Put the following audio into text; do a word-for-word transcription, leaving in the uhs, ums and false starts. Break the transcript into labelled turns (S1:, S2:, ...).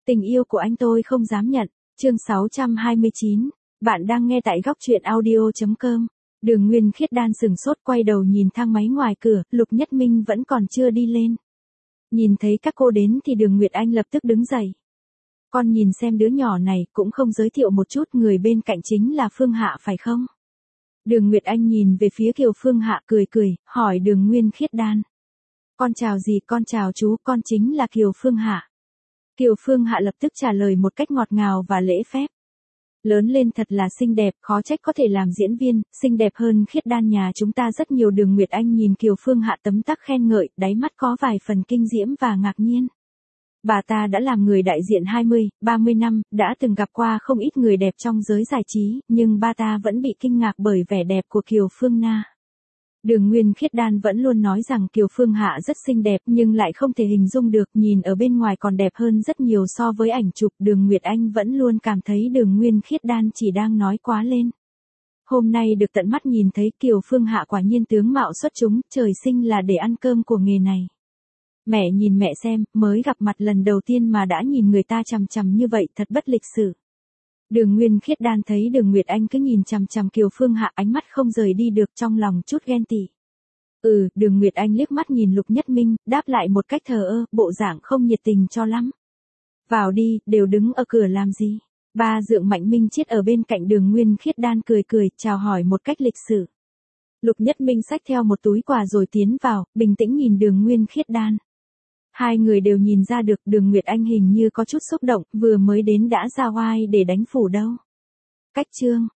S1: Tình yêu của anh tôi không dám nhận. Chương sáu trăm hai mươi chín. Bạn đang nghe tại góc truyện audio chấm com. Đường Nguyên Khiết Đan sừng sốt quay đầu nhìn thang máy ngoài cửa, Lục Nhất Minh vẫn còn chưa đi lên. Nhìn thấy các cô đến thì Đường Nguyệt Anh lập tức đứng dậy. Con nhìn xem đứa nhỏ này cũng không giới thiệu một chút, người bên cạnh chính là Phương Hạ phải không? Đường Nguyệt Anh nhìn về phía Kiều Phương Hạ cười cười, hỏi Đường Nguyên Khiết Đan. Con chào gì, con chào chú, con chính là Kiều Phương Hạ. Kiều Phương Hạ lập tức trả lời một cách ngọt ngào và lễ phép. Lớn lên thật là xinh đẹp, khó trách có thể làm diễn viên, xinh đẹp hơn Khiết Đan nhà chúng ta rất nhiều. Đường Nguyệt Anh nhìn Kiều Phương Hạ tấm tắc khen ngợi, đáy mắt có vài phần kinh diễm và ngạc nhiên. Bà ta đã làm người đại diện hai mươi, ba mươi năm, đã từng gặp qua không ít người đẹp trong giới giải trí, nhưng bà ta vẫn bị kinh ngạc bởi vẻ đẹp của Kiều Phương Na. Đường Nguyên Khiết Đan vẫn luôn nói rằng Kiều Phương Hạ rất xinh đẹp nhưng lại không thể hình dung được, nhìn ở bên ngoài còn đẹp hơn rất nhiều so với ảnh chụp. Đường Nguyệt Anh vẫn luôn cảm thấy Đường Nguyên Khiết Đan chỉ đang nói quá lên. Hôm nay được tận mắt nhìn thấy Kiều Phương Hạ quả nhiên tướng mạo xuất chúng, trời sinh là để ăn cơm của nghề này. Mẹ nhìn mẹ xem, mới gặp mặt lần đầu tiên mà đã nhìn người ta chằm chằm như vậy, thật bất lịch sự. Đường Nguyên Khiết Đan thấy Đường Nguyệt Anh cứ nhìn chằm chằm Kiều Phương Hạ, ánh mắt không rời đi được, trong lòng chút ghen tị. Ừ, Đường Nguyệt Anh liếc mắt nhìn Lục Nhất Minh, đáp lại một cách thờ ơ, bộ dạng không nhiệt tình cho lắm. Vào đi, đều đứng ở cửa làm gì? Ba Dượng Mạnh Minh Chiết ở bên cạnh Đường Nguyên Khiết Đan cười cười, chào hỏi một cách lịch sự. Lục Nhất Minh xách theo một túi quà rồi tiến vào, bình tĩnh nhìn Đường Nguyên Khiết Đan. Hai người đều nhìn ra được Đường Nguyệt Anh hình như có chút xúc động, vừa mới đến đã ra oai để đánh phủ đâu. Cách chương,